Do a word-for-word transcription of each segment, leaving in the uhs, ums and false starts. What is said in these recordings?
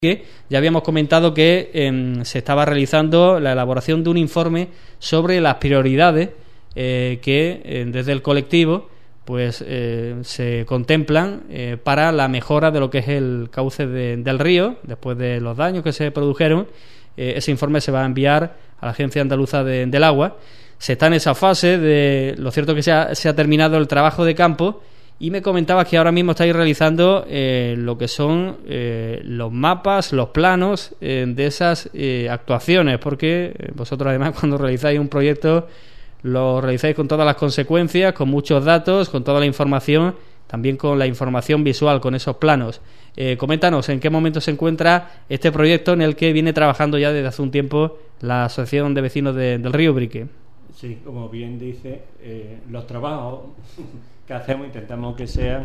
que ya habíamos comentado que eh, se estaba realizando la elaboración de un informe sobre las prioridades eh, que eh, desde el colectivo pues eh, se contemplan eh, para la mejora de lo que es el cauce de, del río después de los daños que se produjeron. Eh, ese informe se va a enviar a la Agencia Andaluza de, del Agua. Se está en esa fase de lo cierto que se ha, se ha terminado el trabajo de campo. Y me comentabas que ahora mismo estáis realizando eh, lo que son eh, los mapas, los planos eh, de esas eh, actuaciones, porque vosotros además cuando realizáis un proyecto lo realizáis con todas las consecuencias, con muchos datos, con toda la información, también con la información visual, con esos planos. Eh, coméntanos en qué momento se encuentra este proyecto en el que viene trabajando ya desde hace un tiempo la Asociación de Vecinos de, del Río Ubrique. Sí, como bien dice, eh, los trabajos que hacemos intentamos que sean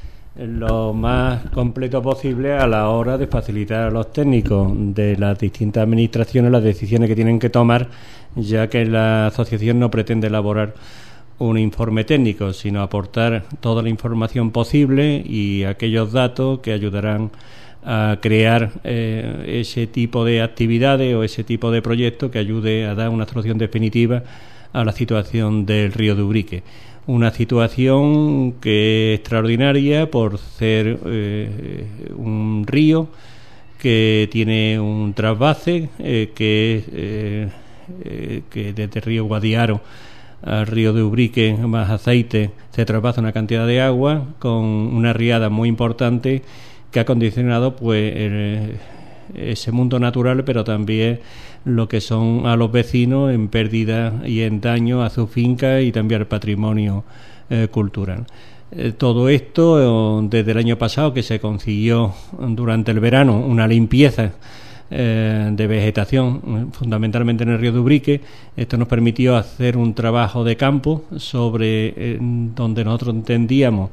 lo más completo posible a la hora de facilitar a los técnicos de las distintas administraciones las decisiones que tienen que tomar, ya que la asociación no pretende elaborar un informe técnico, sino aportar toda la información posible y aquellos datos que ayudarán a crear eh, ese tipo de actividades o ese tipo de proyectos que ayude a dar una solución definitiva a la situación del río de Ubrique. Una situación que es extraordinaria por ser eh, un río que tiene un trasvase eh, que es eh, eh, que desde el río Guadiaro al río de Ubrique más aceite se trasvasa una cantidad de agua con una riada muy importante que ha condicionado pues el, ese mundo natural, pero también lo que son a los vecinos en pérdida y en daño a su finca y también al patrimonio eh, cultural. Eh, todo esto eh, desde el año pasado, que se consiguió durante el verano una limpieza eh, de vegetación, fundamentalmente en el río de Ubrique. Esto nos permitió hacer un trabajo de campo sobre eh, donde nosotros entendíamos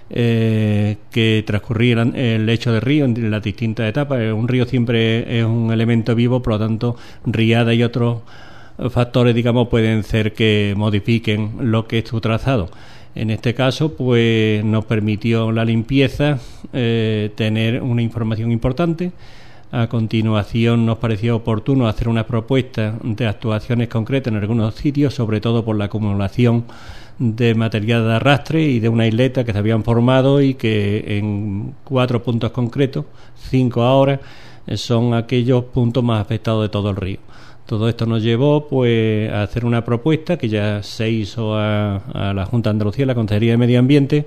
Eh, que transcurría el lecho del río en las distintas etapas. Un río siempre es un elemento vivo, por lo tanto riada y otros factores, digamos, pueden ser que modifiquen lo que es su trazado. En este caso, pues nos permitió la limpieza eh, tener una información importante. A continuación nos pareció oportuno hacer una propuesta de actuaciones concretas en algunos sitios, sobre todo por la acumulación de material de arrastre y de una isleta que se habían formado y que en cuatro puntos concretos, cinco ahora, son aquellos puntos más afectados de todo el río. Todo esto nos llevó pues a hacer una propuesta que ya se hizo a, a la Junta de Andalucía, la Consejería de Medio Ambiente,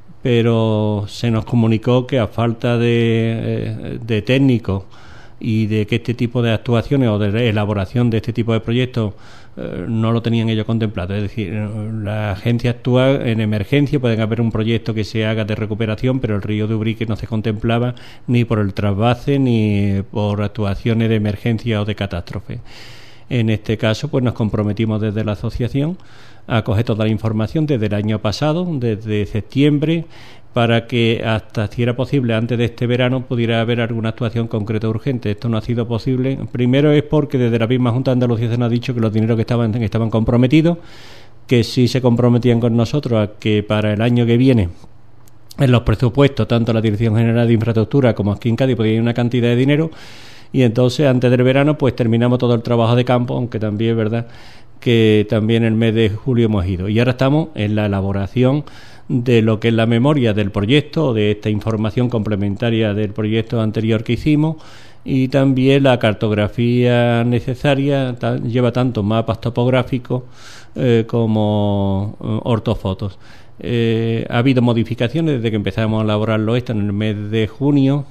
pero se nos comunicó que a falta de, de técnicos y de que este tipo de actuaciones o de elaboración de este tipo de proyectos eh, no lo tenían ellos contemplado. Es decir, la agencia actúa en emergencia, pueden haber un proyecto que se haga de recuperación, pero el río de Ubrique no se contemplaba ni por el trasvase ni por actuaciones de emergencia o de catástrofe. En este caso, pues nos comprometimos desde la asociación a coger toda la información desde el año pasado, desde septiembre, para que hasta, si era posible, antes de este verano pudiera haber alguna actuación concreta urgente. Esto no ha sido posible. Primero es porque desde la misma Junta de Andalucía se nos ha dicho que los dineros que estaban, que estaban comprometidos, que sí se comprometían con nosotros a que para el año que viene en los presupuestos, tanto la Dirección General de Infraestructura como aquí en Cádiz, podía ir una cantidad de dinero, y entonces antes del verano pues terminamos todo el trabajo de campo, aunque también es verdad que también en el mes de julio hemos ido. Y ahora estamos en la elaboración de lo que es la memoria del proyecto, de esta información complementaria del proyecto anterior que hicimos, y también la cartografía necesaria, ta, lleva tanto mapas topográficos eh, como eh, ortofotos. Eh, ha habido modificaciones desde que empezamos a elaborarlo esto en el mes de junio,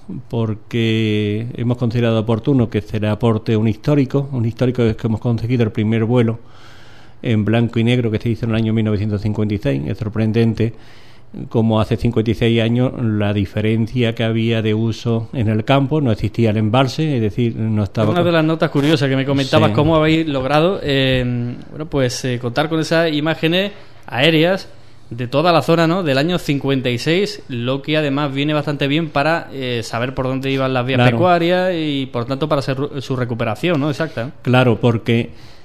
porque hemos considerado oportuno que se le aporte un histórico, un histórico es que hemos conseguido el primer vuelo en blanco y negro que se hizo en el año mil novecientos cincuenta y seis. Es sorprendente como hace cincuenta y seis años la diferencia que había de uso en el campo. No existía el embalse, es decir, no estaba... Una de las notas curiosas que me comentabas, sí. Cómo habéis logrado eh, bueno, pues eh, contar con esas imágenes aéreas de toda la zona, ¿no?, del año cincuenta y seis, lo que además viene bastante bien para eh, saber por dónde iban las vías, claro, pecuarias y por tanto para hacer su recuperación, ¿no? Exacta. Claro, porque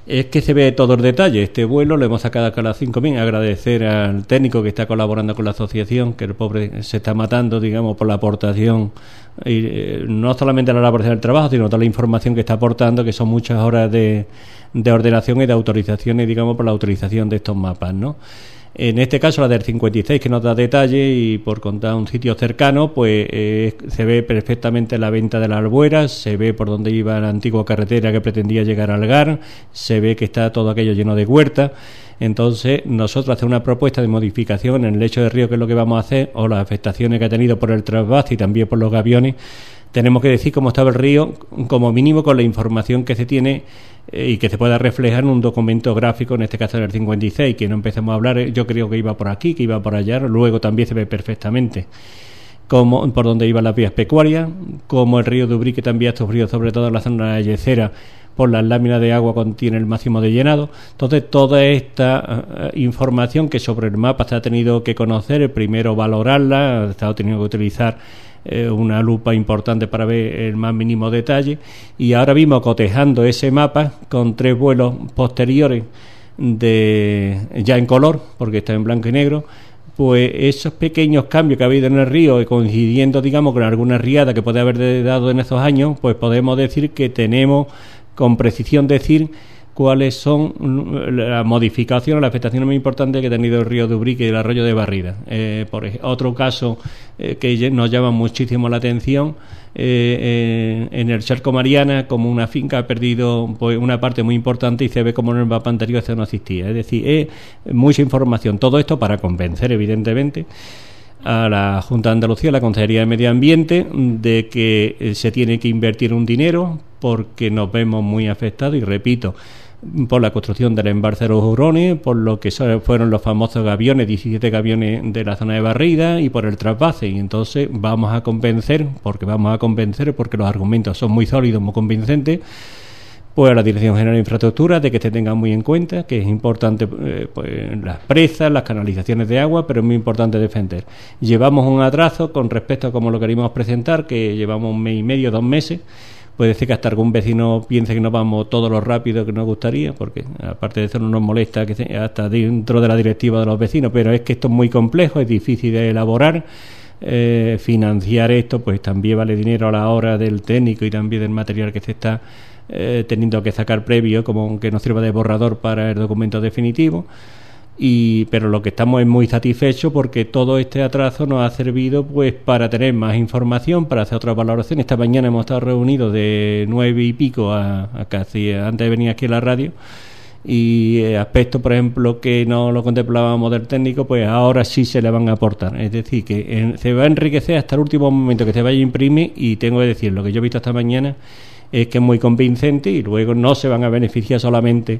es que se ve todo el detalle. Este vuelo lo hemos sacado acá a las cinco mil. Agradecer al técnico que está colaborando con la asociación, que el pobre se está matando, digamos, por la aportación, y, eh, no solamente la elaboración del trabajo, sino toda la información que está aportando, que son muchas horas de, de ordenación y de autorizaciones, digamos, por la utilización de estos mapas, ¿no? En este caso la del cincuenta y seis, que nos da detalle, y por contar un sitio cercano, pues eh, se ve perfectamente la venta de la Albuera, se ve por dónde iba la antigua carretera que pretendía llegar al Gar, se ve que está todo aquello lleno de huertas. Entonces nosotros hacemos una propuesta de modificación en el lecho de río, que es lo que vamos a hacer, o las afectaciones que ha tenido por el trasvase y también por los gaviones. Tenemos que decir cómo estaba el río, como mínimo con la información que se tiene eh, y que se pueda reflejar en un documento gráfico, en este caso en el cincuenta y seis, que no empecemos a hablar, yo creo que iba por aquí, que iba por allá, luego también se ve perfectamente como por donde iban las vías pecuarias, como el río de Ubrique también ha sufrido, sobre todo en la zona de Yecera, por las láminas de agua contiene el máximo de llenado. Entonces toda esta uh, información que sobre el mapa se ha tenido que conocer, primero valorarla, se ha tenido que utilizar eh, una lupa importante para ver el más mínimo detalle, y ahora mismo cotejando ese mapa con tres vuelos posteriores de ya en color, porque está en blanco y negro, pues esos pequeños cambios que ha habido en el río, coincidiendo, digamos, con alguna riada que puede haber dado en esos años, pues podemos decir que tenemos con precisión decir cuáles son las modificaciones, las afectaciones más importantes que ha tenido el río de Ubrique y el arroyo de Barrida. Eh, por ejemplo, otro caso eh, que nos llama muchísimo la atención, eh, eh, en el Charco Mariana, como una finca ha perdido pues una parte muy importante, y se ve como en el mapa anterior eso no existía. Es decir, es eh, mucha información. Todo esto para convencer, evidentemente, a la Junta de Andalucía, a la Consejería de Medio Ambiente, de que eh, se tiene que invertir un dinero, porque nos vemos muy afectados, y repito, por la construcción del embalse de los Hurones, por lo que fueron los famosos gaviones, diecisiete gaviones de la zona de Barrida, y por el trasvase. Y entonces vamos a convencer, porque vamos a convencer, porque los argumentos son muy sólidos, muy convincentes, pues a la Dirección General de Infraestructura, de que se tengan muy en cuenta, que es importante eh, pues, las presas, las canalizaciones de agua, pero es muy importante defender. Llevamos un atraso con respecto a cómo lo queríamos presentar, que llevamos un mes y medio, dos meses. Puede ser que hasta algún vecino piense que no vamos todo lo rápido que nos gustaría, porque aparte de eso no nos molesta que se, hasta dentro de la directiva de los vecinos, pero es que esto es muy complejo, es difícil de elaborar. Eh, financiar esto pues también vale dinero a la hora del técnico y también del material que se está eh, teniendo que sacar previo, como que nos sirva de borrador para el documento definitivo. Y pero lo que estamos es muy satisfechos, porque todo este atraso nos ha servido pues para tener más información, para hacer otras valoraciones. Esta mañana hemos estado reunidos de nueve y pico a, a casi antes de venir aquí a la radio, y eh, aspectos, por ejemplo, que no lo contemplábamos del técnico, pues ahora sí se le van a aportar. Es decir, que en, se va a enriquecer hasta el último momento que se vaya a imprimir, y tengo que decir, lo que yo he visto esta mañana es que es muy convincente, y luego no se van a beneficiar solamente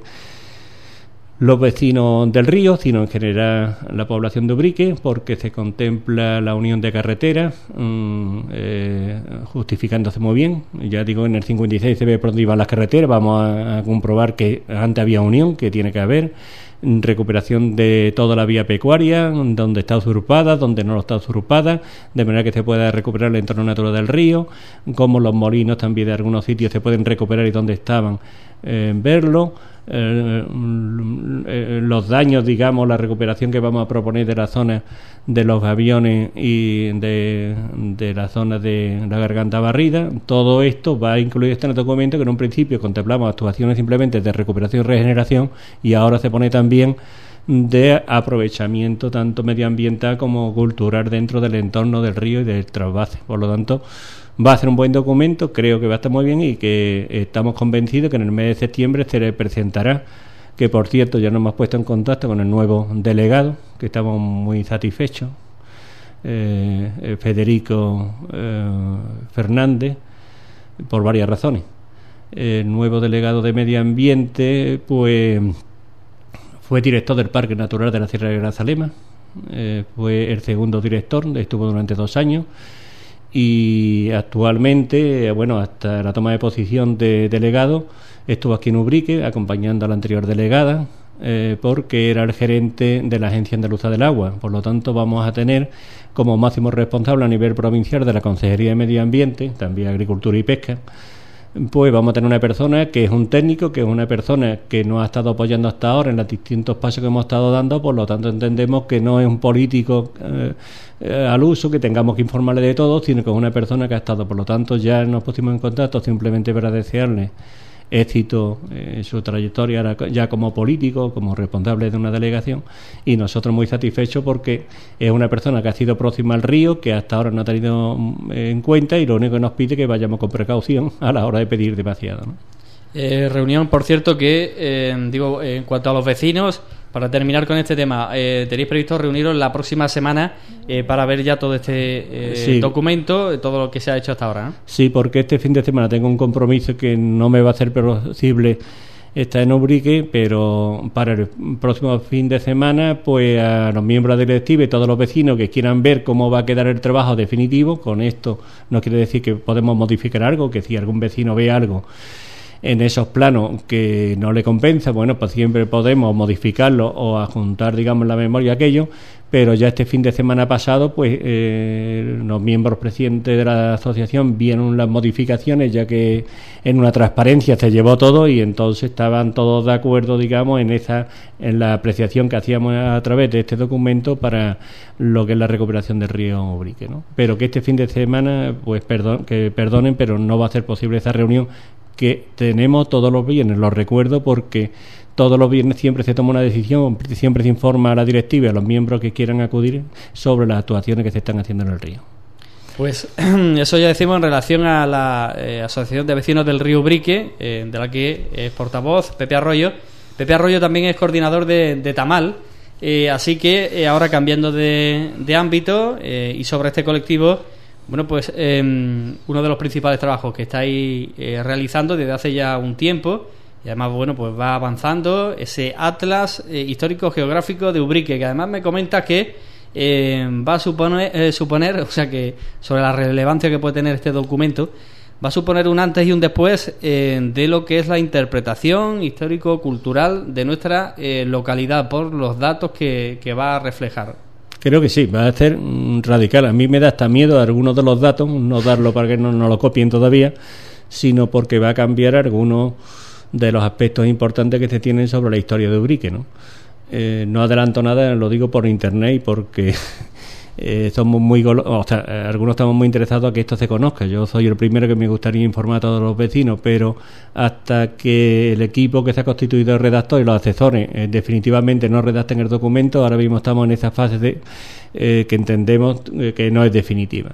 los vecinos del río, sino en general la población de Ubrique, porque se contempla la unión de carreteras, mmm, eh, justificándose muy bien. Ya digo, en el cincuenta y seis se ve por dónde iban las carreteras, vamos a, a comprobar que antes había unión, que tiene que haber recuperación de toda la vía pecuaria, donde está usurpada, donde no está usurpada, de manera que se pueda recuperar el entorno natural del río, como los molinos también de algunos sitios se pueden recuperar y donde estaban eh, verlo. Eh, eh, los daños, digamos, la recuperación que vamos a proponer de la zona de los aviones y de, de la zona de la Garganta Barrida, todo esto va a incluir este documento, que en un principio contemplamos actuaciones simplemente de recuperación y regeneración, y ahora se pone también de aprovechamiento tanto medioambiental como cultural dentro del entorno del río y del trasvase. Por lo tanto, va a ser un buen documento, creo que va a estar muy bien, y que estamos convencidos que en el mes de septiembre se le presentará, que por cierto ya nos hemos puesto en contacto con el nuevo delegado, que estamos muy satisfechos, eh, Federico eh, Fernández, por varias razones. El nuevo delegado de Medio Ambiente pues fue director del Parque Natural de la Sierra de Grazalema, eh, fue el segundo director, estuvo durante dos años, y actualmente, bueno, hasta la toma de posición de delegado, estuvo aquí en Ubrique acompañando a la anterior delegada, eh, porque era el gerente de la Agencia Andaluza del Agua. Por lo tanto, vamos a tener como máximo responsable a nivel provincial de la Consejería de Medio Ambiente, también Agricultura y Pesca, pues vamos a tener una persona que es un técnico, que es una persona que nos ha estado apoyando hasta ahora en los distintos pasos que hemos estado dando, por lo tanto entendemos que no es un político eh, eh, al uso, que tengamos que informarle de todo, sino que es una persona que ha estado, por lo tanto ya nos pusimos en contacto simplemente para desearle éxito en su trayectoria ya como político, como responsable de una delegación, y nosotros muy satisfechos porque es una persona que ha sido próxima al río, que hasta ahora no ha tenido en cuenta, y lo único que nos pide es que vayamos con precaución a la hora de pedir demasiado, ¿no? Eh, reunión, por cierto, que eh, digo, eh, en cuanto a los vecinos, para terminar con este tema, eh, tenéis previsto reuniros la próxima semana eh, para ver ya todo este eh, sí. documento, todo lo que se ha hecho hasta ahora, ¿no? Sí, porque este fin de semana tengo un compromiso que no me va a ser posible estar en Ubrique, pero para el próximo fin de semana, pues a los miembros de la directiva y todos los vecinos que quieran ver cómo va a quedar el trabajo definitivo, con esto no quiere decir que podemos modificar algo, que si algún vecino ve algo en esos planos que no le compensa, bueno, pues siempre podemos modificarlo o adjuntar, digamos, la memoria aquello, pero ya este fin de semana pasado, pues eh, los miembros presidentes de la asociación vieron las modificaciones, ya que en una transparencia se llevó todo, y entonces estaban todos de acuerdo, digamos, en esa en la apreciación que hacíamos a través de este documento para lo que es la recuperación del río Ubrique, ¿no? Pero que este fin de semana, pues perdón, que perdonen, pero no va a ser posible esa reunión que tenemos todos los viernes, lo recuerdo, porque todos los viernes siempre se toma una decisión, siempre se informa a la directiva y a los miembros que quieran acudir sobre las actuaciones que se están haciendo en el río. Pues eso ya decimos en relación a la eh, Asociación de Vecinos del Río Ubrique, eh, de la que es portavoz Pepe Arroyo. Pepe Arroyo también es coordinador de, de Tamal, eh, así que eh, ahora cambiando de, de ámbito eh, y sobre este colectivo, bueno, pues eh, uno de los principales trabajos que estáis eh, realizando desde hace ya un tiempo, y además, bueno, pues va avanzando ese atlas eh, histórico geográfico de Ubrique, que además me comenta que eh, va a suponer, eh, suponer, o sea que sobre la relevancia que puede tener este documento, va a suponer un antes y un después eh, de lo que es la interpretación histórico-cultural de nuestra eh, localidad, por los datos que, que va a reflejar. Creo que sí, va a ser radical. A mí me da hasta miedo algunos de los datos, no darlo para que no, no lo copien todavía, sino porque va a cambiar algunos de los aspectos importantes que se tienen sobre la historia de Ubrique, ¿no? Eh, no adelanto nada, lo digo por internet y porque eh, somos muy, o sea, algunos estamos muy interesados a que esto se conozca. Yo soy el primero que me gustaría informar a todos los vecinos, pero hasta que el equipo que se ha constituido el redactor y los asesores eh, definitivamente no redacten el documento, ahora mismo estamos en esa fase de eh, que entendemos eh, que no es definitiva.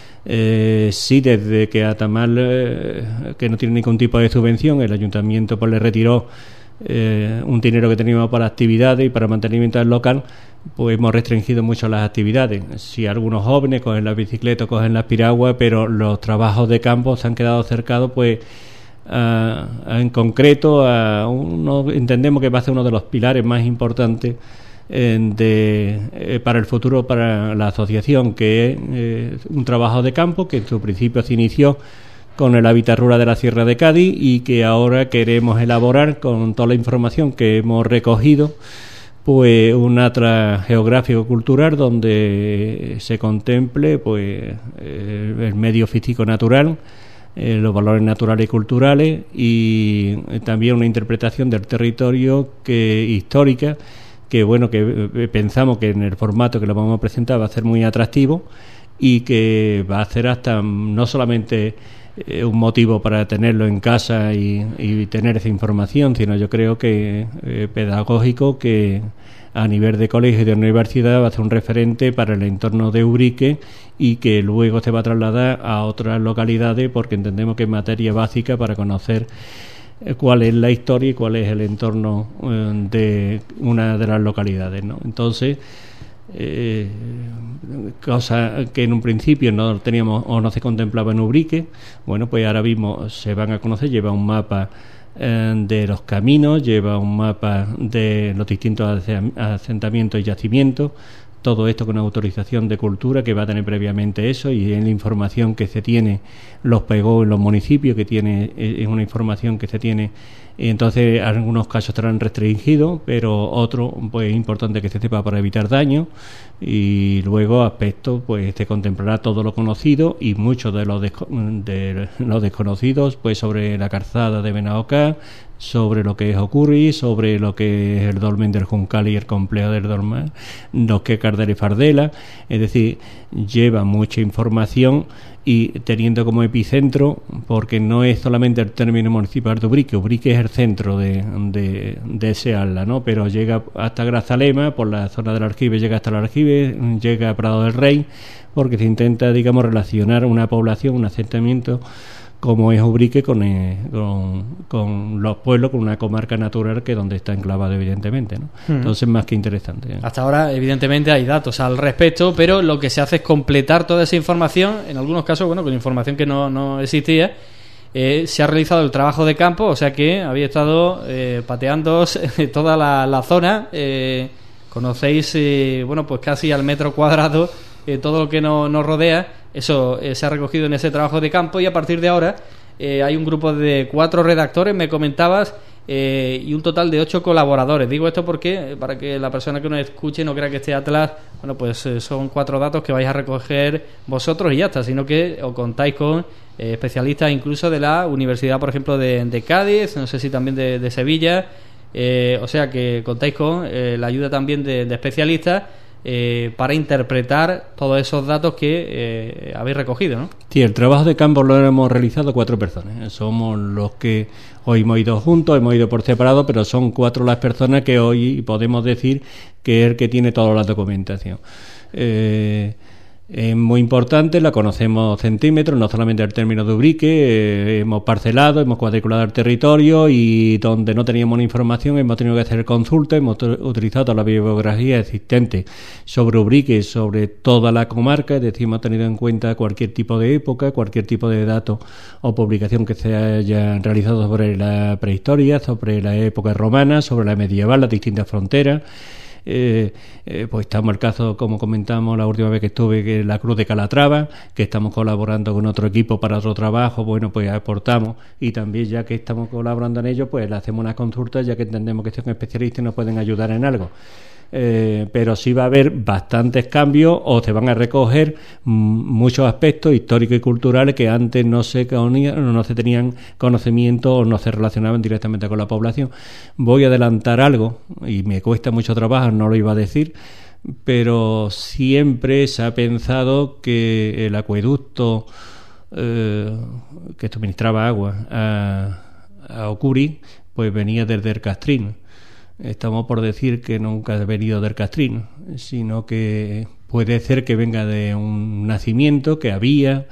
Eh, sí, desde que a Tamal, eh, que no tiene ningún tipo de subvención, el ayuntamiento pues le retiró eh, un dinero que teníamos para actividades y para mantenimiento del local, pues hemos restringido mucho las actividades. Si algunos jóvenes cogen la bicicleta, cogen las piraguas, pero los trabajos de campo se han quedado cercados, pues a, a, en concreto a uno, entendemos que va a ser uno de los pilares más importantes eh, de, eh, para el futuro para la asociación, que es eh, un trabajo de campo que en su principio se inició con el hábitat rural de la Sierra de Cádiz y que ahora queremos elaborar con toda la información que hemos recogido, pues un atlas geográfico cultural donde se contemple pues eh, el medio físico natural, eh, los valores naturales y culturales, y también una interpretación del territorio que histórica, que bueno, que eh, pensamos que en el formato que lo vamos a presentar va a ser muy atractivo y que va a ser hasta no solamente eh, un motivo para tenerlo en casa y, y tener esa información, sino yo creo que eh, pedagógico, que a nivel de colegio y de universidad va a ser un referente para el entorno de Ubrique y que luego se va a trasladar a otras localidades, porque entendemos que es materia básica para conocer cuál es la historia y cuál es el entorno eh, de una de las localidades, ¿no? Entonces, eh, cosa que en un principio no teníamos o no se contemplaba en Ubrique, bueno, pues ahora mismo se van a conocer, lleva un mapa eh, de los caminos, lleva un mapa de los distintos asentamientos y yacimientos, todo esto con autorización de cultura, que va a tener previamente eso, y en la información que se tiene los pegó en los municipios, que tiene es una información que se tiene, y entonces algunos casos estarán restringidos, pero otros pues es importante que se sepa para evitar daño. Y luego aspectos, pues se contemplará todo lo conocido y muchos de los, desco- de los desconocidos, pues sobre la calzada de Benaocá, sobre lo que es Ocurri, sobre lo que es el dolmen del Juncal y el complejo del dolmen, lo que es Cardel y Fardela. Es decir, lleva mucha información, y teniendo como epicentro, porque no es solamente el término municipal de Ubrique, Ubrique es el centro de, de, de ese ala, ¿no? Pero llega hasta Grazalema, por la zona del Arjive, llega hasta el Arjive, llega a Prado del Rey, porque se intenta, digamos, relacionar una población, un asentamiento como es Ubrique con, eh, con, con los pueblos, con una comarca natural que es donde está enclavado, evidentemente, ¿no? Mm. Entonces, más que interesante, ¿eh? Hasta ahora, evidentemente, hay datos al respecto, pero lo que se hace es completar toda esa información, en algunos casos, bueno, con información que no, no existía. Eh, se ha realizado el trabajo de campo, o sea que había estado eh, pateando toda la, la zona. Eh, conocéis, eh, bueno, pues casi al metro cuadrado eh, todo lo que no, nos rodea. Eso eh, se ha recogido en ese trabajo de campo, y a partir de ahora eh, hay un grupo de cuatro redactores, me comentabas, eh, y un total de ocho colaboradores. Digo esto porque, eh, para que la persona que nos escuche no crea que este atlas, bueno, pues eh, son cuatro datos que vais a recoger vosotros y ya está, sino que os contáis con eh, especialistas incluso de la Universidad, por ejemplo, de, de Cádiz, no sé si también de, de Sevilla, eh, o sea que contáis con eh, la ayuda también de, de especialistas Eh, para interpretar todos esos datos que eh, habéis recogido, ¿no? Sí, el trabajo de campo lo hemos realizado cuatro personas. Somos los que hoy hemos ido juntos, hemos ido por separado, pero son cuatro las personas que hoy podemos decir que es el que tiene toda la documentación. Eh, es muy importante, la conocemos centímetros, no solamente el término de Ubrique, eh, hemos parcelado, hemos cuadriculado el territorio, y donde no teníamos una información hemos tenido que hacer consultas, hemos t- utilizado la bibliografía existente sobre Ubrique, sobre toda la comarca, es decir, hemos tenido en cuenta cualquier tipo de época, cualquier tipo de dato o publicación que se haya realizado sobre la prehistoria, sobre la época romana, sobre la medieval, las distintas fronteras. Eh, eh, pues estamos el caso, como comentamos la última vez que estuve, que la Cruz de Calatrava, que estamos colaborando con otro equipo para otro trabajo, bueno, pues aportamos, y también ya que estamos colaborando en ello, pues le hacemos unas consultas, ya que entendemos que son especialistas y nos pueden ayudar en algo. Eh, pero sí va a haber bastantes cambios, o se van a recoger m- muchos aspectos históricos y culturales que antes no se conían, no se tenían conocimiento o no se relacionaban directamente con la población. Voy a adelantar algo, y me cuesta mucho trabajo, no lo iba a decir, pero siempre se ha pensado que el acueducto eh, que suministraba agua a, a Ocurri, pues venía desde el Castrín. Estamos por decir que nunca ha venido del Castrín, sino que puede ser que venga de un nacimiento que había,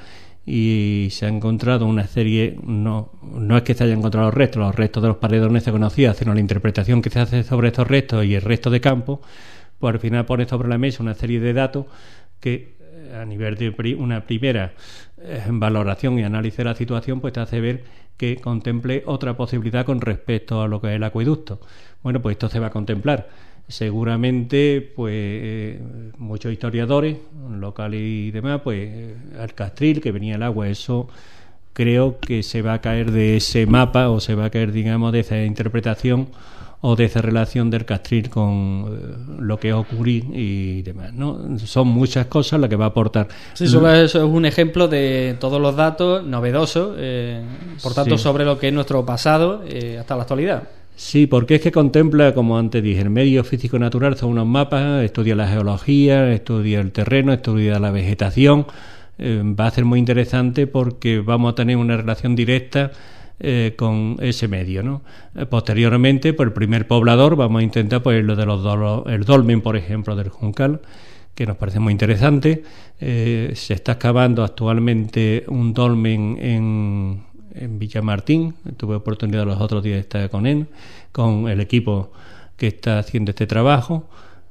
y se ha encontrado una serie, no, no es que se hayan encontrado los restos, los restos de los paredones se conocían, sino la interpretación que se hace sobre estos restos y el resto de campo, pues al final pone sobre la mesa una serie de datos que, a nivel de pri- una primera eh, valoración y análisis de la situación, pues te hace ver que contemple otra posibilidad con respecto a lo que es el acueducto. Bueno, pues esto se va a contemplar. Seguramente, pues eh, muchos historiadores locales y demás, pues eh, al Castril, que venía el agua, eso creo que se va a caer de ese mapa, o se va a caer, digamos, de esa interpretación o de esa relación del Castril con eh, lo que ocurrió y demás, ¿no? Son muchas cosas las que va a aportar. Sí, solo eso es un ejemplo de todos los datos novedosos, eh, por tanto, sí, sobre lo que es nuestro pasado eh, hasta la actualidad. Sí, porque es que contempla, como antes dije, el medio físico-natural, son unos mapas, estudia la geología, estudia el terreno, estudia la vegetación. Eh, va a ser muy interesante porque vamos a tener una relación directa eh, con ese medio, ¿no? Eh, posteriormente, por el primer poblador, vamos a intentar pues lo de los do- el dolmen, por ejemplo, del Juncal, que nos parece muy interesante. Eh, se está excavando actualmente un dolmen en... en Villamartín. Tuve oportunidad los otros días de estar con él, con el equipo que está haciendo este trabajo.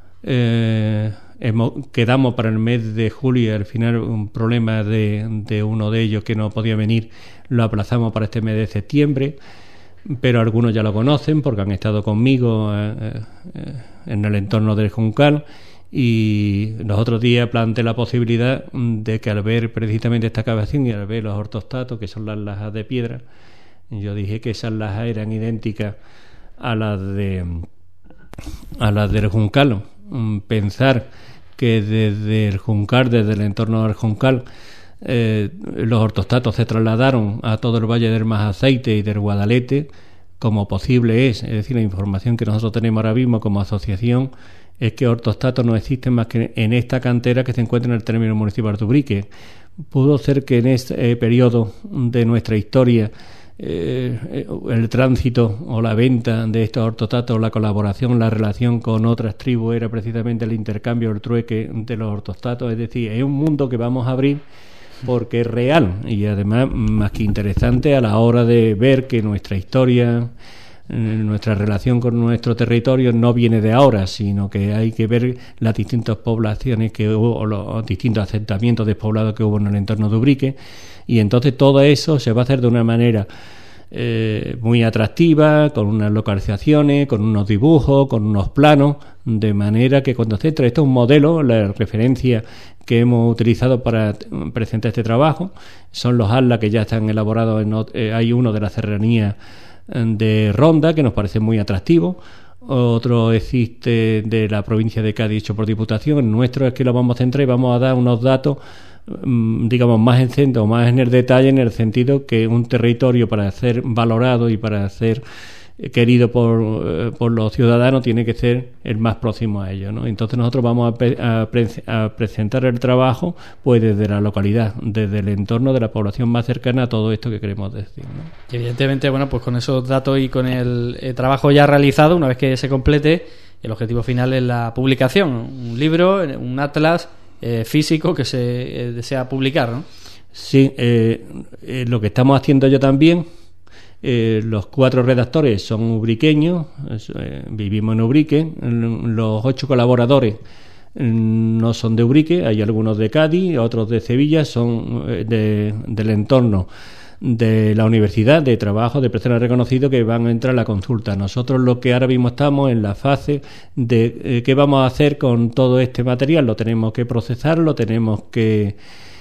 Eh, hemos, quedamos para el mes de julio, y al final un problema de, de uno de ellos que no podía venir, lo aplazamos para este mes de septiembre, pero algunos ya lo conocen porque han estado conmigo eh, eh, en el entorno del Juncal, Y los otros días planteé la posibilidad de que al ver precisamente esta excavación y al ver los ortostatos, que son las lajas de piedra, yo dije que esas lajas eran idénticas a las de a las del Juncal. Pensar que desde el Juncal, desde el entorno del Juncal, eh, los ortostatos se trasladaron a todo el Valle del Majaceite y del Guadalete, como posible es, es decir, la información que nosotros tenemos ahora mismo como asociación es que ortostatos no existen más que en esta cantera que se encuentra en el término municipal de Ubrique. Pudo ser que en este eh, periodo de nuestra historia eh, el tránsito o la venta de estos ortostatos, la colaboración, la relación con otras tribus era precisamente el intercambio, el trueque de los ortostatos. Es decir, es un mundo que vamos a abrir porque es real y además más que interesante a la hora de ver que nuestra historia, nuestra relación con nuestro territorio no viene de ahora, sino que hay que ver las distintas poblaciones que hubo, o los distintos asentamientos despoblados que hubo en el entorno de Ubrique, y entonces todo eso se va a hacer de una manera eh, muy atractiva, con unas localizaciones, con unos dibujos, con unos planos, de manera que cuando se entra, esto es un modelo, la referencia que hemos utilizado para presentar este trabajo, son los atlas que ya están elaborados, en, eh, hay uno de la serranía de Ronda, que nos parece muy atractivo. Otro existe de la provincia de Cádiz, hecho por Diputación. El nuestro es que lo vamos a centrar y vamos a dar unos datos, digamos, más en centro, más en el detalle, en el sentido que un territorio, para ser valorado y para ser querido por, por los ciudadanos, tiene que ser el más próximo a ellos, ¿no? Entonces nosotros vamos a, pre- a, pre- a presentar el trabajo pues desde la localidad, desde el entorno de la población más cercana a todo esto que queremos decir, ¿no? Y evidentemente, bueno, pues con esos datos y con el, el trabajo ya realizado, una vez que se complete, el objetivo final es la publicación, un libro, un atlas eh, físico que se eh, desea publicar, ¿no? Sí, eh, eh, lo que estamos haciendo yo también. Eh, los cuatro redactores son ubriqueños, eh, vivimos en Ubrique. Los ocho colaboradores eh, no son de Ubrique, hay algunos de Cádiz, otros de Sevilla, son eh, de, del entorno de la universidad, de trabajo, de personas reconocidos que van a entrar a la consulta. Nosotros lo que ahora mismo estamos en la fase de eh, qué vamos a hacer con todo este material. Lo tenemos que procesar, lo tenemos que,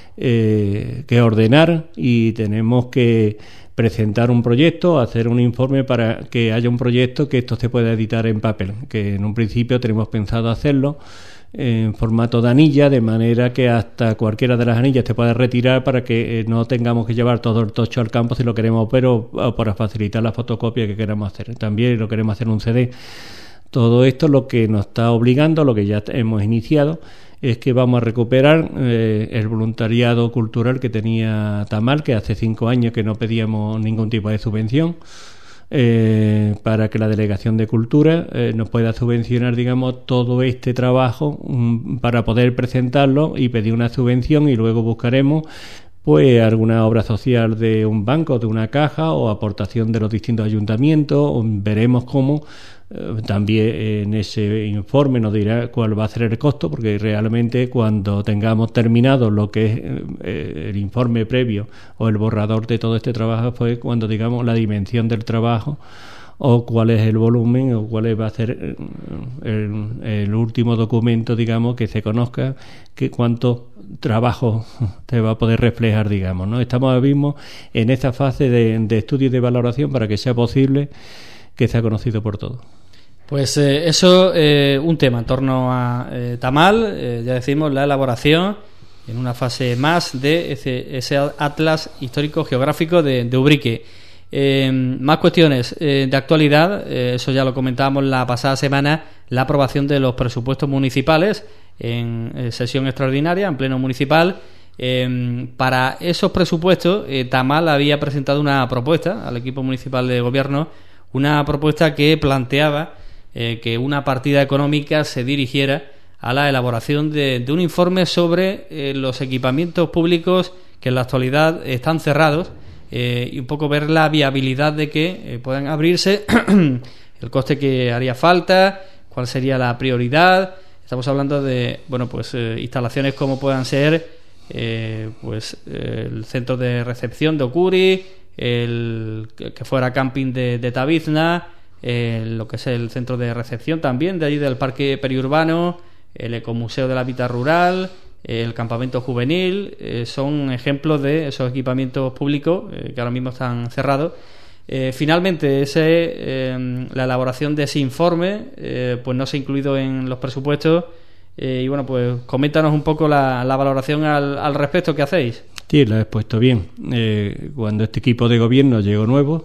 eh, que ordenar y tenemos que presentar un proyecto, hacer un informe para que haya un proyecto que esto se pueda editar en papel, que en un principio tenemos pensado hacerlo en formato de anilla, de manera que hasta cualquiera de las anillas te pueda retirar para que no tengamos que llevar todo el tocho al campo si lo queremos, pero para facilitar la fotocopia que queramos hacer. También lo queremos hacer en un C D. Todo esto lo que nos está obligando, lo que ya hemos iniciado, es que vamos a recuperar eh, el voluntariado cultural que tenía Tamal, que hace cinco años que no pedíamos ningún tipo de subvención, eh, para que la Delegación de Cultura eh, nos pueda subvencionar, digamos, todo este trabajo um, para poder presentarlo y pedir una subvención, y luego buscaremos pues alguna obra social de un banco, de una caja, o aportación de los distintos ayuntamientos, o veremos cómo. También en ese informe nos dirá cuál va a ser el costo, porque realmente cuando tengamos terminado lo que es eh, el informe previo o el borrador de todo este trabajo, pues cuando digamos la dimensión del trabajo o cuál es el volumen o cuál va a ser el, el último documento, digamos, que se conozca, que cuánto trabajo te va a poder reflejar, digamos, ¿no? Estamos ahora mismo en esta fase de, de estudio y de valoración para que sea posible que sea conocido por todos. Pues eh, eso, eh, un tema en torno a eh, Tamal, eh, ya decimos, la elaboración en una fase más de ese, ese atlas histórico-geográfico de, de Ubrique. Eh, más cuestiones eh, de actualidad, eh, eso ya lo comentábamos la pasada semana, la aprobación de los presupuestos municipales en eh, sesión extraordinaria, en pleno municipal. Eh, para esos presupuestos, eh, Tamal había presentado una propuesta al equipo municipal de gobierno, una propuesta que planteaba eh, que una partida económica se dirigiera a la elaboración de, de un informe sobre eh, los equipamientos públicos que en la actualidad están cerrados, eh, y un poco ver la viabilidad de que eh, puedan abrirse, el coste que haría falta, cuál sería la prioridad. Estamos hablando de, bueno, pues eh, instalaciones como puedan ser eh, pues eh, el centro de recepción de Ocuri, el que fuera camping de, de Tabizna, eh, lo que es el centro de recepción también de allí del parque periurbano, el Ecomuseo del Hábitat Rural, el Campamento Juvenil, eh, son ejemplos de esos equipamientos públicos eh, que ahora mismo están cerrados. Eh, finalmente, ese, eh, la elaboración de ese informe eh, pues no se ha incluido en los presupuestos. Eh, y bueno, pues coméntanos un poco la, la valoración al, al respecto que hacéis. Sí, lo has puesto bien. Eh, cuando este equipo de gobierno llegó nuevo,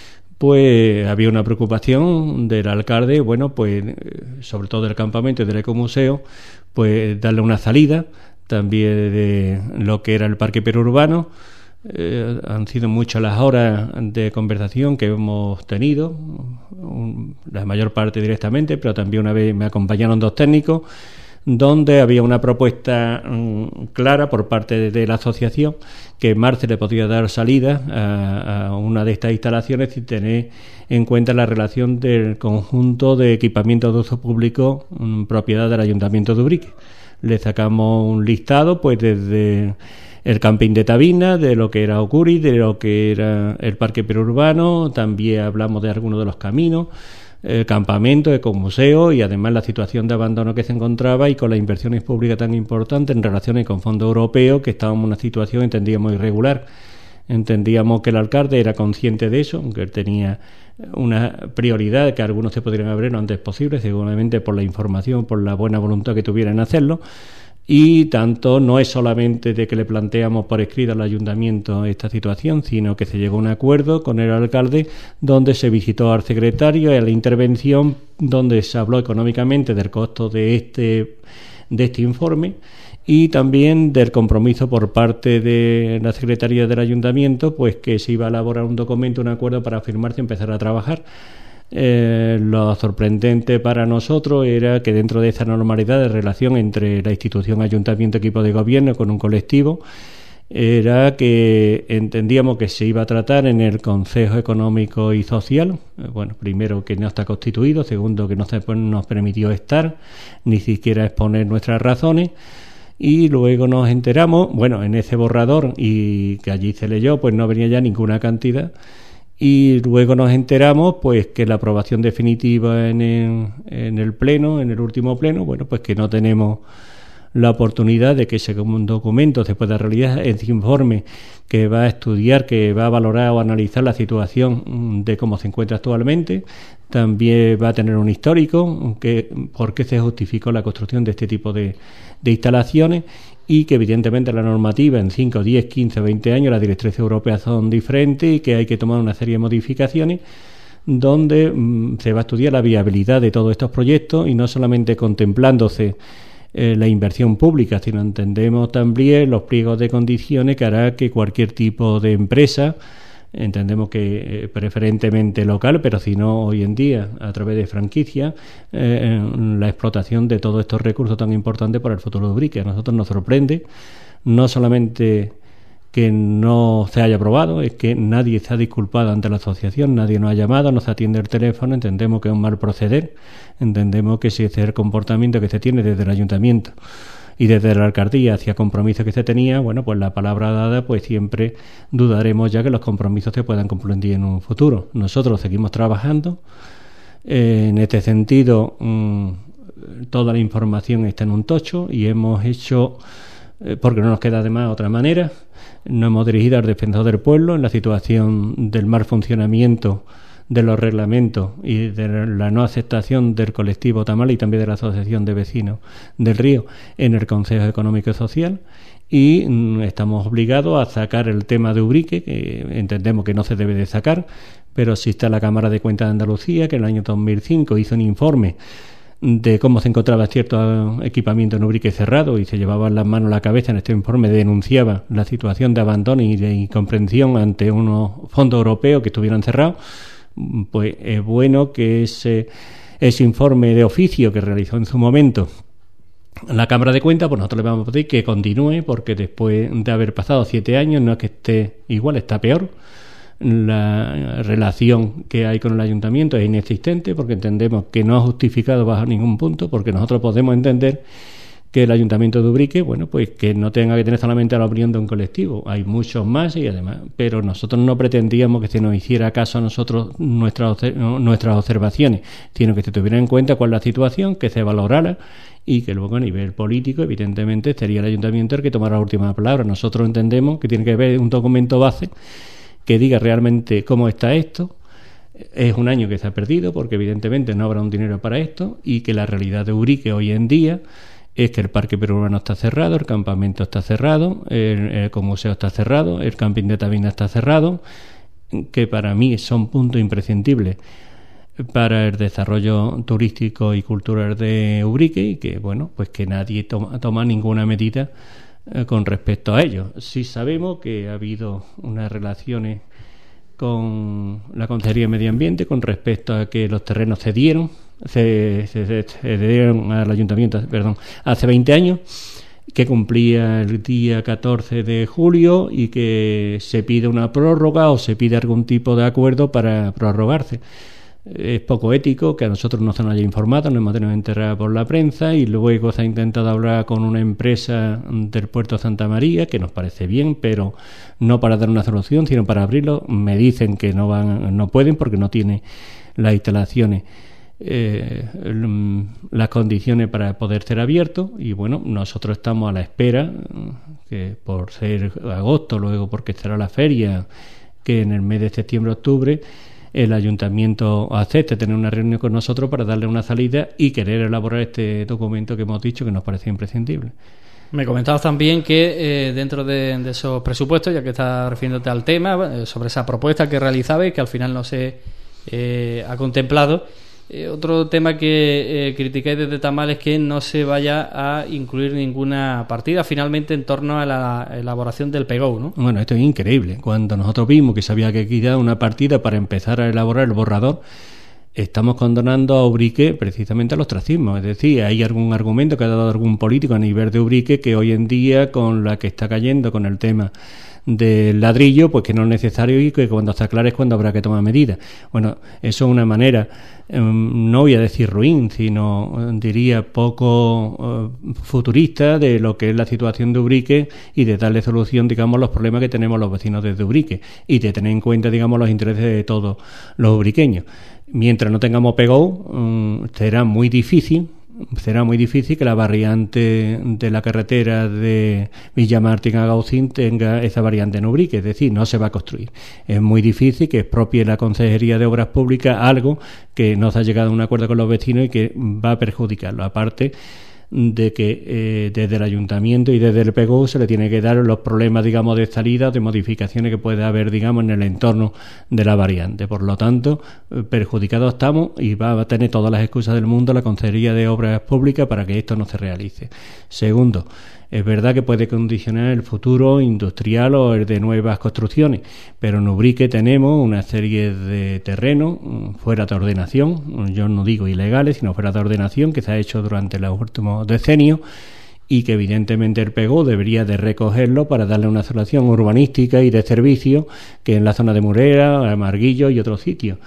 pues había una preocupación del alcalde, bueno, pues sobre todo del campamento y del ecomuseo, pues darle una salida, también de lo que era el parque perurbano. Eh, han sido muchas las horas de conversación que hemos tenido, un, la mayor parte directamente, pero también una vez me acompañaron dos técnicos, donde había una propuesta um, clara por parte de, de la asociación que en marzo le podía dar salida a, a una de estas instalaciones sin tener en cuenta la relación del conjunto de equipamientos de uso público um, propiedad del Ayuntamiento de Ubrique. Le sacamos un listado pues desde el camping de Tabina, de lo que era Ocuri, de lo que era el parque perurbano, también hablamos de algunos de los caminos, el campamento, ecomuseo y además la situación de abandono que se encontraba y con las inversiones públicas tan importantes en relaciones con fondos europeos, que estábamos en una situación, entendíamos, irregular. Entendíamos que el alcalde era consciente de eso, que él tenía una prioridad que algunos se podrían abrir lo antes posible, seguramente por la información, por la buena voluntad que tuvieran en hacerlo. Y tanto no es solamente de que le planteamos por escrito al ayuntamiento esta situación, sino que se llegó a un acuerdo con el alcalde donde se visitó al secretario y a la intervención donde se habló económicamente del costo de este, de este informe y también del compromiso por parte de la Secretaría del Ayuntamiento, pues que se iba a elaborar un documento, un acuerdo para firmarse y empezar a trabajar. Eh, lo sorprendente para nosotros era que dentro de esa normalidad de relación entre la institución ayuntamiento equipo de gobierno con un colectivo era que entendíamos que se iba a tratar en el Consejo Económico y Social, bueno, primero que no está constituido, segundo que no se nos permitió estar, ni siquiera exponer nuestras razones. Y luego nos enteramos, bueno, en ese borrador y que allí se leyó, pues no venía ya ninguna cantidad. Y luego nos enteramos pues que la aprobación definitiva en el, en el pleno, en el último pleno, bueno, pues que no tenemos la oportunidad de que ese documento se pueda realizar, ese informe que va a estudiar, que va a valorar o analizar la situación de cómo se encuentra actualmente. También va a tener un histórico, que por qué se justificó la construcción de este tipo de, de instalaciones y que evidentemente la normativa en cinco, diez, quince, veinte años, las directrices europeas son diferentes y que hay que tomar una serie de modificaciones donde mmm, se va a estudiar la viabilidad de todos estos proyectos y no solamente contemplándose eh, la inversión pública, sino entendemos también los pliegos de condiciones que hará que cualquier tipo de empresa, entendemos que eh, preferentemente local, pero si no hoy en día a través de franquicia, eh, la explotación de todos estos recursos tan importantes para el futuro de Ubrique. A nosotros nos sorprende no solamente que no se haya aprobado, es que nadie se ha disculpado ante la asociación, nadie nos ha llamado, no se atiende el teléfono, entendemos que es un mal proceder, entendemos que si ese es el comportamiento que se tiene desde el ayuntamiento y desde la alcaldía hacia compromisos que se tenía, bueno, pues la palabra dada, pues siempre dudaremos ya que los compromisos se puedan cumplir en un futuro. Nosotros seguimos trabajando. Eh, en este sentido, mmm, toda la información está en un tocho y hemos hecho, eh, porque no nos queda además otra manera, nos hemos dirigido al defensor del pueblo en la situación del mal funcionamiento de los reglamentos y de la no aceptación del colectivo Tamal y también de la Asociación de Vecinos del Río en el Consejo Económico y Social, y mm, estamos obligados a sacar el tema de Ubrique, que entendemos que no se debe de sacar, pero sí está la Cámara de Cuentas de Andalucía, que en el año dos mil cinco hizo un informe de cómo se encontraba cierto equipamiento en Ubrique cerrado y se llevaban las manos a la cabeza. En este informe denunciaba la situación de abandono y de incomprensión ante unos fondos europeos que estuvieran cerrados. Pues es bueno que ese, ese informe de oficio que realizó en su momento la Cámara de Cuentas, pues nosotros le vamos a pedir que continúe, porque después de haber pasado siete años no es que esté igual, está peor. La relación que hay con el ayuntamiento es inexistente, porque entendemos que no ha justificado bajo ningún punto, porque nosotros podemos entender que el Ayuntamiento de Ubrique, bueno, pues que no tenga que tener solamente la opinión de un colectivo, hay muchos más y además, pero nosotros no pretendíamos que se nos hiciera caso a nosotros nuestras, nuestras observaciones, sino que se tuviera en cuenta cuál es la situación, que se valorara y que luego a nivel político, evidentemente, sería el Ayuntamiento el que tomara la última palabra. Nosotros entendemos que tiene que haber un documento base que diga realmente cómo está esto. Es un año que se ha perdido porque evidentemente no habrá un dinero para esto y que la realidad de Ubrique hoy en día es que el parque peruano está cerrado, el campamento está cerrado, el, el museo está cerrado, el camping de Tabina está cerrado, que para mí son puntos imprescindibles para el desarrollo turístico y cultural de Ubrique y que, bueno, pues que nadie toma, toma ninguna medida eh, con respecto a ello. Sí sabemos que ha habido unas relaciones con la Consejería de Medio Ambiente con respecto a que los terrenos cedieron, se, se, se cedieron al Ayuntamiento, perdón, hace veinte años, que cumplía el día catorce de julio y que se pide una prórroga o se pide algún tipo de acuerdo para prorrogarse. Es poco ético que a nosotros no se nos haya informado, nos hemos tenido que enterar por la prensa y luego se ha intentado hablar con una empresa del puerto de Santa María, que nos parece bien, pero no para dar una solución, sino para abrirlo. Me dicen que no van, no pueden porque no tiene las instalaciones, eh, las condiciones para poder ser abierto y bueno, nosotros estamos a la espera, que por ser agosto, luego porque estará la feria, que en el mes de septiembre-octubre el Ayuntamiento acepte tener una reunión con nosotros para darle una salida y querer elaborar este documento que hemos dicho que nos parece imprescindible. Me comentabas también que eh, dentro de, de esos presupuestos, ya que estás refiriéndote al tema, eh, sobre esa propuesta que realizabais, que al final no se eh, ha contemplado, eh, otro tema que eh, criticáis desde Tamal es que no se vaya a incluir ninguna partida finalmente en torno a la elaboración del P E G O, ¿no? Bueno, esto es increíble. Cuando nosotros vimos que se había que quitar una partida para empezar a elaborar el borrador, estamos condonando a Ubrique precisamente al ostracismo. Es decir, hay algún argumento que ha dado algún político a nivel de Ubrique que hoy en día, con la que está cayendo con el tema del ladrillo, pues que no es necesario y que cuando se aclare es cuando habrá que tomar medidas. Bueno, eso es una manera, eh, no voy a decir ruin, sino eh, diría poco eh, futurista de lo que es la situación de Ubrique y de darle solución, digamos, a los problemas que tenemos los vecinos desde Ubrique y de tener en cuenta, digamos, los intereses de todos los ubriqueños. Mientras no tengamos P E G O, um, será muy difícil será muy difícil que la variante de la carretera de Villamartín a Gaucín tenga esa variante en Ubrique, es decir, no se va a construir. Es muy difícil que expropie la Consejería de Obras Públicas algo que no se ha llegado a un acuerdo con los vecinos y que va a perjudicarlo. Aparte de que eh, desde el Ayuntamiento y desde el P E G O se le tiene que dar los problemas, digamos, de salida, de modificaciones que puede haber, digamos, en el entorno de la variante. Por lo tanto, eh, perjudicados estamos y va a tener todas las excusas del mundo la Consejería de Obras Públicas para que esto no se realice. Segundo, es verdad que puede condicionar el futuro industrial o el de nuevas construcciones, pero en Ubrique tenemos una serie de terrenos fuera de ordenación, yo no digo ilegales, sino fuera de ordenación, que se ha hecho durante los últimos decenios y que evidentemente el P E G O debería de recogerlo para darle una solución urbanística y de servicio que en la zona de Murera, Marguillo y otros sitios,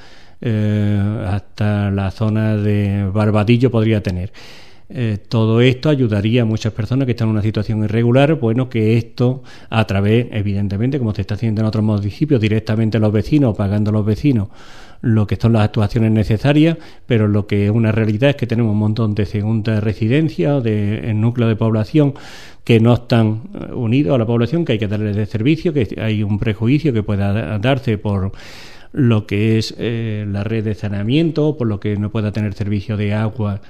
eh, hasta la zona de Barbadillo podría tener. Eh, todo esto ayudaría a muchas personas que están en una situación irregular, bueno, que esto a través, evidentemente, como se está haciendo en otros municipios, directamente a los vecinos, pagando a los vecinos lo que son las actuaciones necesarias, pero lo que es una realidad es que tenemos un montón de segundas residencias o de en núcleos de población que no están unidos a la población, que hay que darles de servicio, que hay un prejuicio que pueda darse por lo que es eh, la red de saneamiento, por lo que no pueda tener servicio de agua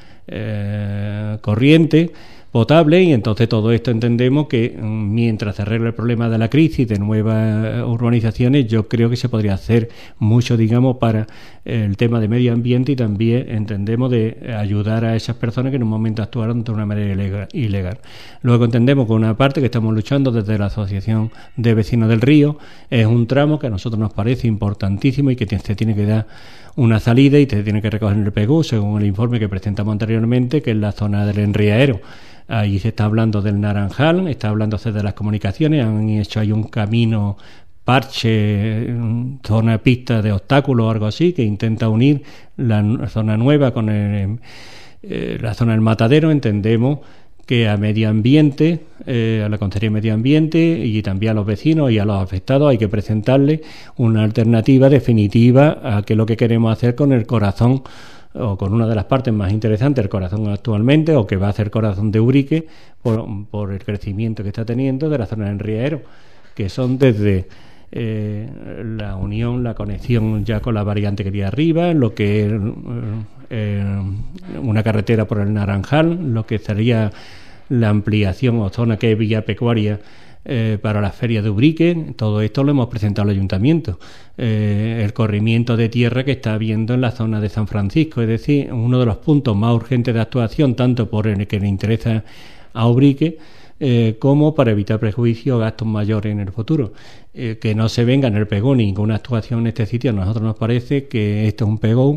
eh, corriente, potable, y entonces todo esto entendemos que mientras se arregle el problema de la crisis de nuevas urbanizaciones, yo creo que se podría hacer mucho, digamos, para el tema de medio ambiente y también entendemos de ayudar a esas personas que en un momento actuaron de una manera ilegal. Luego entendemos que una parte que estamos luchando desde la Asociación de Vecinos del Río es un tramo que a nosotros nos parece importantísimo y que se tiene que dar una salida y se tiene que recoger en el P E G O según el informe que presentamos anteriormente, que es la zona del Enriaero. Ahí se está hablando del Naranjal, está hablando de las comunicaciones, han hecho ahí un camino parche, zona pista de obstáculos o algo así, que intenta unir la zona nueva con el, eh, la zona del Matadero. Entendemos que a Medio Ambiente, eh, a la Consejería de Medio Ambiente y también a los vecinos y a los afectados hay que presentarle una alternativa definitiva a qué es lo que queremos hacer con el corazón o con una de las partes más interesantes del corazón actualmente, o que va a hacer Corazón de Ubrique por, por el crecimiento que está teniendo de la zona del Riaero, que son desde eh, la unión, la conexión ya con la variante que hay arriba, lo que es eh, una carretera por el Naranjal, lo que sería la ampliación o zona que es vía pecuaria Eh, para la feria de Ubrique. Todo esto lo hemos presentado al ayuntamiento. Eh, el corrimiento de tierra que está habiendo en la zona de San Francisco, es decir, uno de los puntos más urgentes de actuación, tanto por el que le interesa a Ubrique eh, como para evitar prejuicios o gastos mayores en el futuro. Eh, que no se venga en el pegón ninguna actuación en este sitio, a nosotros nos parece que esto es un pegón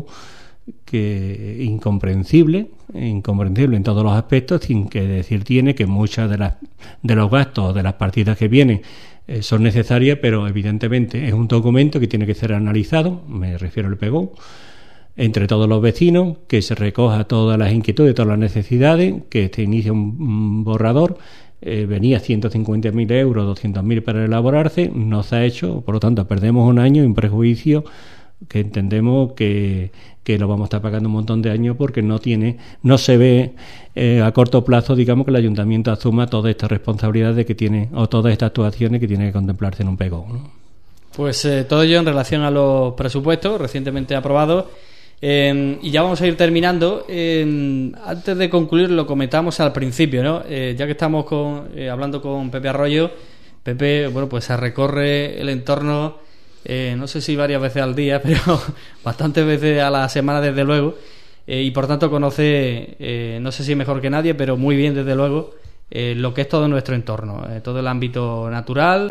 que incomprensible, incomprensible en todos los aspectos, sin que decir tiene que muchas de las de los gastos de las partidas que vienen eh, son necesarias, pero evidentemente es un documento que tiene que ser analizado, me refiero al pegón, entre todos los vecinos, que se recoja todas las inquietudes, todas las necesidades, que se inicie un, un borrador. Eh, venía ciento cincuenta mil euros, doscientos mil para elaborarse, no se ha hecho, por lo tanto perdemos un año en prejuicio que entendemos que, que lo vamos a estar pagando un montón de años, porque no tiene, no se ve eh, a corto plazo, digamos, que el ayuntamiento asuma toda esta responsabilidad de que tiene, o todas estas actuaciones que tiene que contemplarse en un pegón, ¿no? Pues eh, todo ello en relación a los presupuestos recientemente aprobados. Eh, y ya vamos a ir terminando. Eh, antes de concluir, lo comentamos al principio, ¿no? Eh, ya que estamos con, eh, hablando con Pepe Arroyo, Pepe, bueno, pues se recorre el entorno. Eh, no sé si varias veces al día, pero bastantes veces a la semana, desde luego, eh, y por tanto conoce, eh, no sé si mejor que nadie, pero muy bien, desde luego, eh, lo que es todo nuestro entorno, eh, todo el ámbito natural,